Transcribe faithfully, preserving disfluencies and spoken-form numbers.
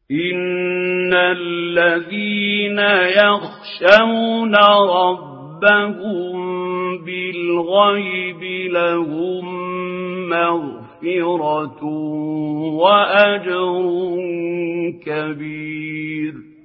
إن الذين يخشون ربهم بالغيب لهم مغفرة وأجر كبير.